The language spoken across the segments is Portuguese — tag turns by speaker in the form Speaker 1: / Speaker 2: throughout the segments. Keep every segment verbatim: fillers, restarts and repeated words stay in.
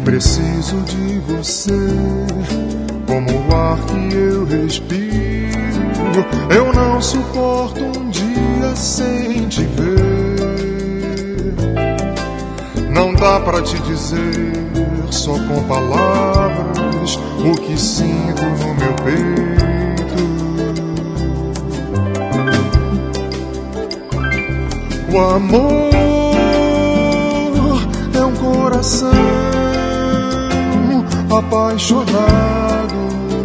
Speaker 1: preciso de você, como o ar que eu respiro. Eu não suporto um dia sem te ver. Não dá pra te dizer só com palavras o que sinto no meu peito. O amor é um coração apaixonado.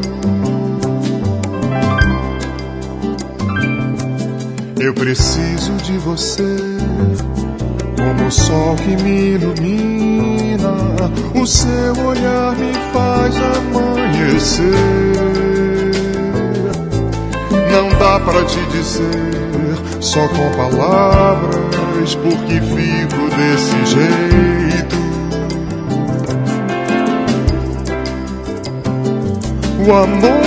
Speaker 1: Eu preciso de você, como o sol que me ilumina. O seu olhar me faz amanhecer. Não dá pra te dizer só com palavras porque fico desse jeito. O amor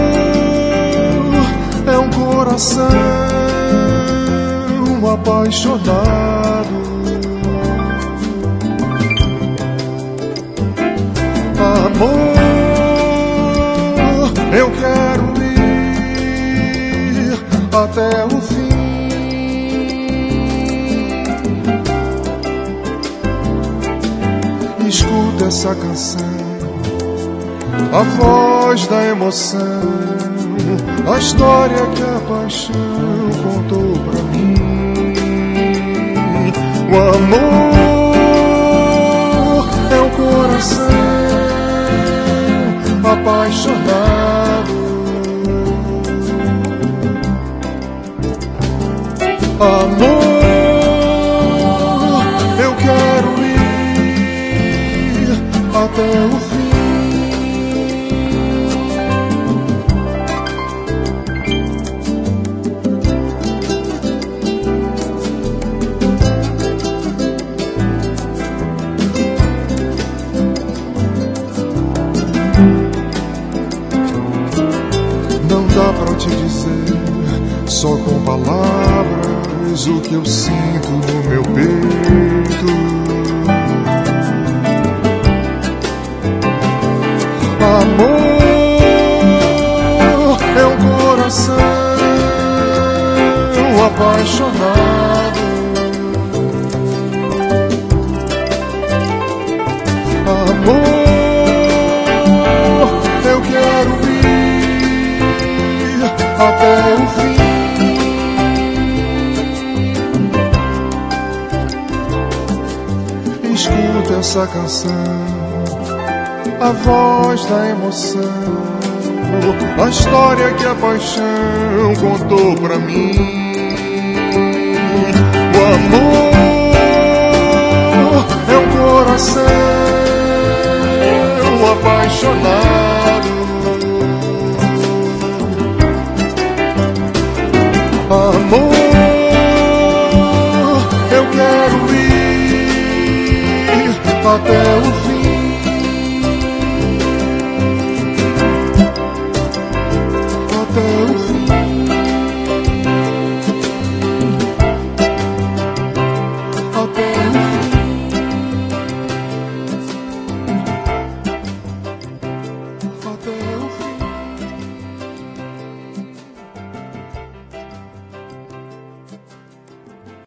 Speaker 1: é um coração apaixonado. Amor, eu quero ir até o fim. Escuta essa canção, a voz da emoção, a história que a paixão contou pra mim. O amor é um coração apaixonado. Amor, eu quero ir até o fim. Não dá pra te dizer só com palavras o que eu sinto no meu peito. Amor é um coração apaixonado. Amor, eu quero ir até o fim. Escuta essa canção, a voz da emoção, a história que a paixão contou pra mim. O amor é um coração apaixonado. Amor, eu quero ir até o